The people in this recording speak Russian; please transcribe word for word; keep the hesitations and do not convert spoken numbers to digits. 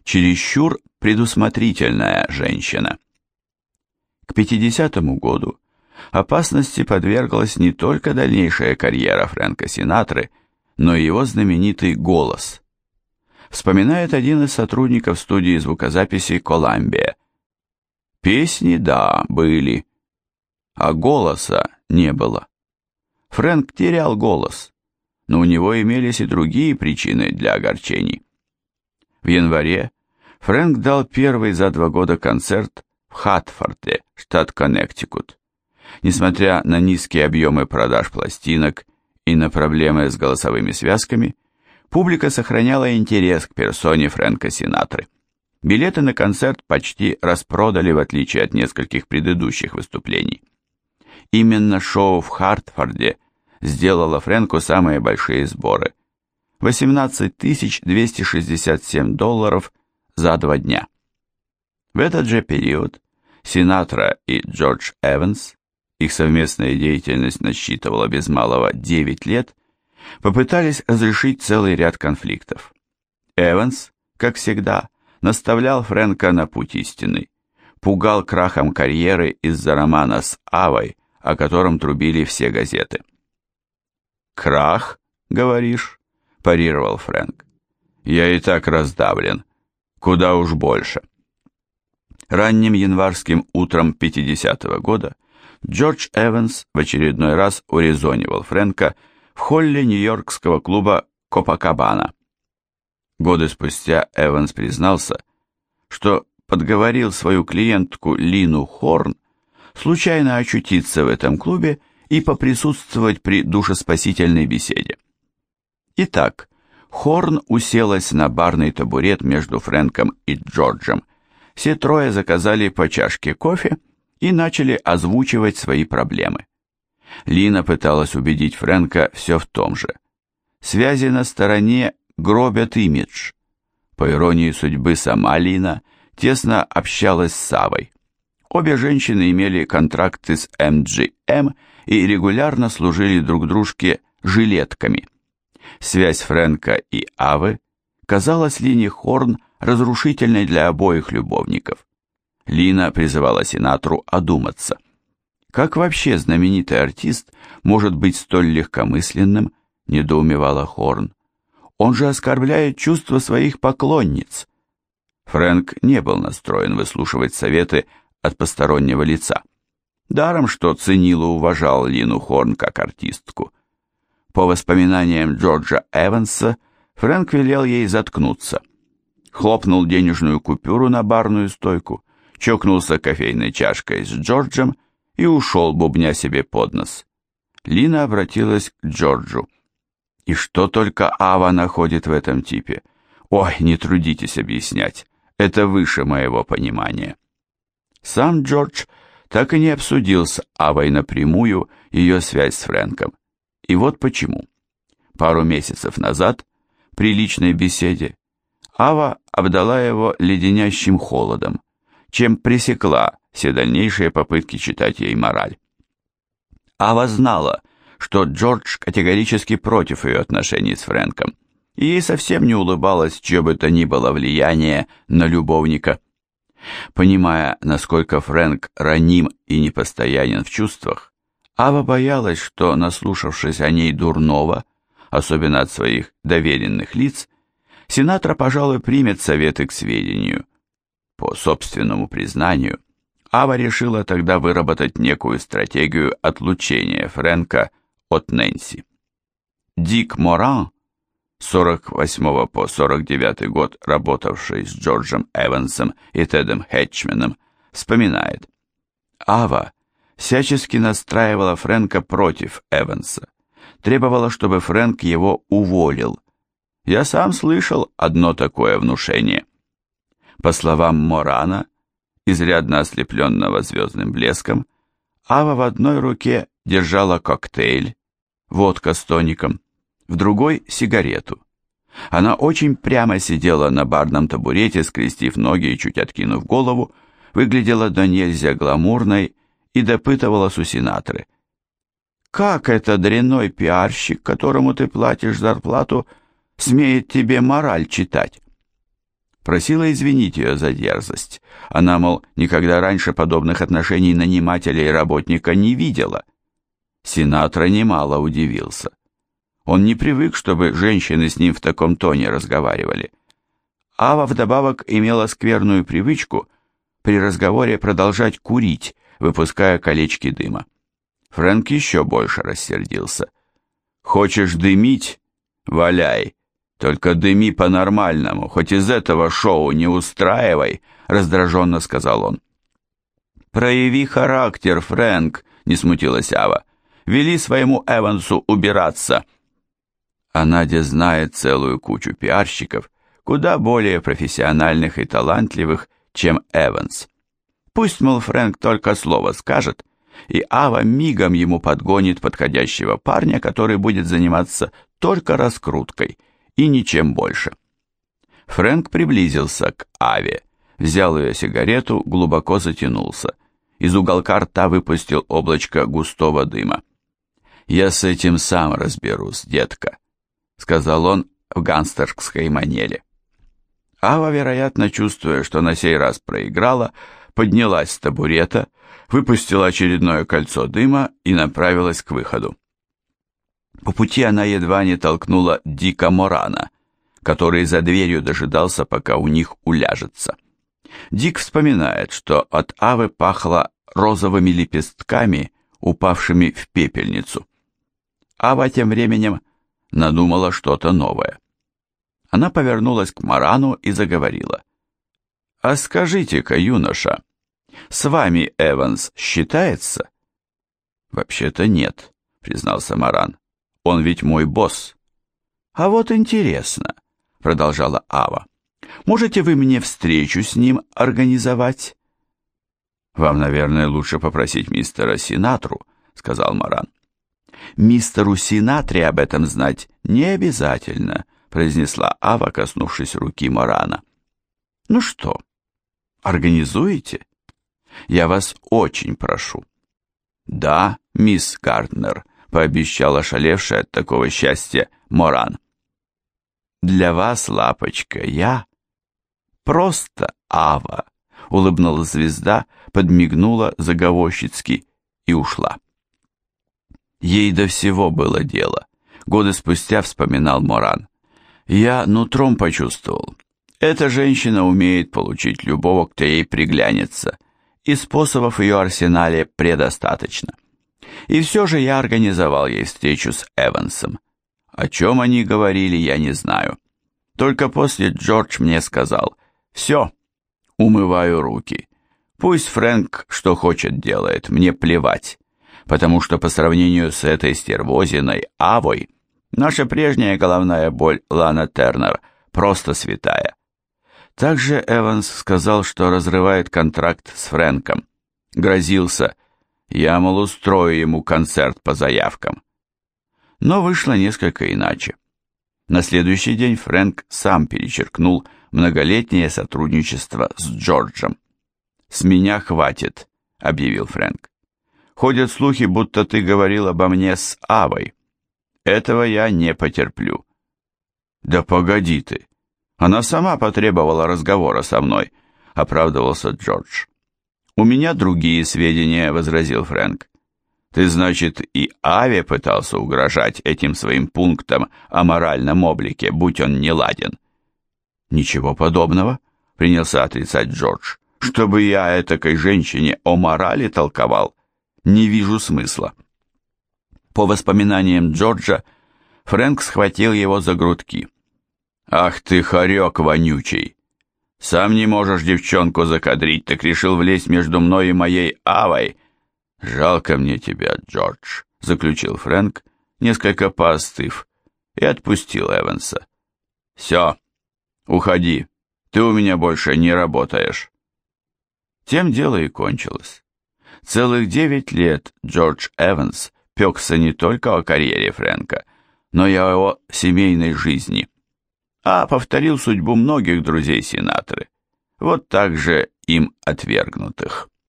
чересчур предусмотрительная женщина. К пятидесятому году опасности подверглась не только дальнейшая карьера Фрэнка Синатры, но и его знаменитый голос. Вспоминает один из сотрудников студии звукозаписи Columbia. Песни, да, были, а голоса не было. Фрэнк терял голос, но у него имелись и другие причины для огорчений. В январе Фрэнк дал первый за два года концерт в Хатфорде, штат Коннектикут. Несмотря на низкие объемы продаж пластинок и на проблемы с голосовыми связками, публика сохраняла интерес к персоне Фрэнка Синатры. Билеты на концерт почти распродали, в отличие от нескольких предыдущих выступлений. Именно шоу в Хартфорде сделало Фрэнку самые большие сборы – восемнадцать тысяч двести шестьдесят семь долларов за два дня. В этот же период Синатра и Джордж Эванс, их совместная деятельность насчитывала без малого девять лет, попытались разрешить целый ряд конфликтов. Эванс, как всегда, наставлял Фрэнка на путь истинный, пугал крахом карьеры из-за романа с Авой, о котором трубили все газеты. «Крах, говоришь?» – парировал Фрэнк. «Я и так раздавлен. Куда уж больше». Ранним январским утром пятидесятого года Джордж Эванс в очередной раз урезонивал Фрэнка в холле нью-йоркского клуба Копакабана. Годы спустя Эванс признался, что подговорил свою клиентку Лину Хорн случайно очутиться в этом клубе и поприсутствовать при душеспасительной беседе. Итак, Хорн уселась на барный табурет между Фрэнком и Джорджем. Все трое заказали по чашке кофе и начали озвучивать свои проблемы. Лина пыталась убедить Фрэнка все в том же. Связи на стороне гробят имидж. По иронии судьбы, сама Лина тесно общалась с Савой. Обе женщины имели контракты с эм джи эм и регулярно служили друг дружке жилетками. Связь Фрэнка и Авы казалась Лине Хорн разрушительной для обоих любовников. Лина призывала Синатру одуматься. Как вообще знаменитый артист может быть столь легкомысленным, недоумевала Хорн. Он же оскорбляет чувства своих поклонниц. Фрэнк не был настроен выслушивать советы от постороннего лица. Даром, что ценил и уважал Лину Хорн как артистку. По воспоминаниям Джорджа Эванса, Фрэнк велел ей заткнуться. Хлопнул денежную купюру на барную стойку, чокнулся кофейной чашкой с Джорджем и ушел, бубня себе под нос. Лина обратилась к Джорджу. «И что только Ава находит в этом типе? Ой, не трудитесь объяснять, это выше моего понимания». Сам Джордж так и не обсудил с Авой напрямую ее связь с Фрэнком. И вот почему. Пару месяцев назад, при личной беседе, Ава обдала его леденящим холодом, чем пресекла все дальнейшие попытки читать ей мораль. Ава знала, что Джордж категорически против ее отношений с Фрэнком, и ей совсем не улыбалось чье бы то ни было влияние на любовника. Понимая, насколько Фрэнк раним и непостоянен в чувствах, Ава боялась, что, наслушавшись о ней дурного, особенно от своих доверенных лиц, Синатра, пожалуй, примет советы к сведению. По собственному признанию, Ава решила тогда выработать некую стратегию отлучения Фрэнка от Нэнси. Дик Моран, с сорок восьмого по сорок девятый год работавший с Джорджем Эвансом и Тедом Хэтчменом, вспоминает: Ава всячески настраивала Фрэнка против Эванса, требовала, чтобы Фрэнк его уволил. Я сам слышал одно такое внушение. По словам Морана, изрядно ослепленного звездным блеском, Ава в одной руке держала коктейль, водка с тоником, в другой – сигарету. Она очень прямо сидела на барном табурете, скрестив ноги и чуть откинув голову, выглядела до нельзя гламурной и допытывалась у Синатры. «Как это дрянной пиарщик, которому ты платишь зарплату, смеет тебе мораль читать?» просила извинить ее за дерзость. Она, мол, никогда раньше подобных отношений нанимателя и работника не видела. Синатра немало удивился. Он не привык, чтобы женщины с ним в таком тоне разговаривали. Ава вдобавок имела скверную привычку при разговоре продолжать курить, выпуская колечки дыма. Фрэнк еще больше рассердился. «Хочешь дымить? Валяй! Только дыми по-нормальному, хоть из этого шоу не устраивай», — раздраженно сказал он. «Прояви характер, Фрэнк», — не смутилась Ава. «Вели своему Эвансу убираться». А Надя знает целую кучу пиарщиков, куда более профессиональных и талантливых, чем Эванс. Пусть, мол, Фрэнк только слово скажет, и Ава мигом ему подгонит подходящего парня, который будет заниматься только раскруткой и ничем больше. Фрэнк приблизился к Аве, взял ее сигарету, глубоко затянулся. Из уголка рта выпустил облачко густого дыма. «Я с этим сам разберусь, детка», — сказал он в гангстерской манере. Ава, вероятно, чувствуя, что на сей раз проиграла, поднялась с табурета, выпустила очередное кольцо дыма и направилась к выходу. По пути она едва не толкнула Дика Морана, который за дверью дожидался, пока у них уляжется. Дик вспоминает, что от Авы пахло розовыми лепестками, упавшими в пепельницу. Ава тем временем надумала что-то новое. Она повернулась к Морану и заговорила. «А скажите-ка, юноша, с вами Эванс считается?» «Вообще-то нет», — признался Моран. «Он ведь мой босс». «А вот интересно», — продолжала Ава. «Можете вы мне встречу с ним организовать?» «Вам, наверное, лучше попросить мистера Синатру», — сказал Моран. «Мистеру Синатре об этом знать не обязательно», — произнесла Ава, коснувшись руки Морана. «Ну что, организуете? Я вас очень прошу». «Да, мисс Гарднер», — пообещал ошалевший от такого счастья Моран. «Для вас, лапочка, я просто Ава», — улыбнулась звезда, подмигнула заговорщицки и ушла. Ей до всего было дело. Годы спустя вспоминал Моран. «Я нутром почувствовал. Эта женщина умеет получить любого, кто ей приглянется, и способов в ее арсенале предостаточно. И все же я организовал ей встречу с Эвансом. О чем они говорили, я не знаю. Только после Джордж мне сказал: «Все, умываю руки. Пусть Фрэнк что хочет делает, мне плевать, потому что по сравнению с этой стервозиной Авой наша прежняя головная боль Лана Тернер просто святая». Также Эванс сказал, что разрывает контракт с Фрэнком. Грозился: «Я, мол, устрою ему концерт по заявкам». Но вышло несколько иначе. На следующий день Фрэнк сам перечеркнул многолетнее сотрудничество с Джорджем. «С меня хватит», — объявил Фрэнк. «Ходят слухи, будто ты говорил обо мне с Авой. Этого я не потерплю». «Да погоди ты. Она сама потребовала разговора со мной», — оправдывался Джордж. «У меня другие сведения», — возразил Фрэнк. «Ты, значит, и Аве пытался угрожать этим своим пунктом о моральном облике, будь он неладен?» «Ничего подобного», — принялся отрицать Джордж. «Чтобы я этакой женщине о морали толковал, не вижу смысла». По воспоминаниям Джорджа, Фрэнк схватил его за грудки. «Ах ты, хорек вонючий! Сам не можешь девчонку закадрить, так решил влезть между мной и моей Авой. Жалко мне тебя, Джордж», — заключил Фрэнк, несколько поостыв, и отпустил Эванса. «Все, уходи, ты у меня больше не работаешь». Тем дело и кончилось. Целых девять лет Джордж Эванс пекся не только о карьере Фрэнка, но и о его семейной жизни, а повторил судьбу многих друзей Синатры, вот так же им отвергнутых.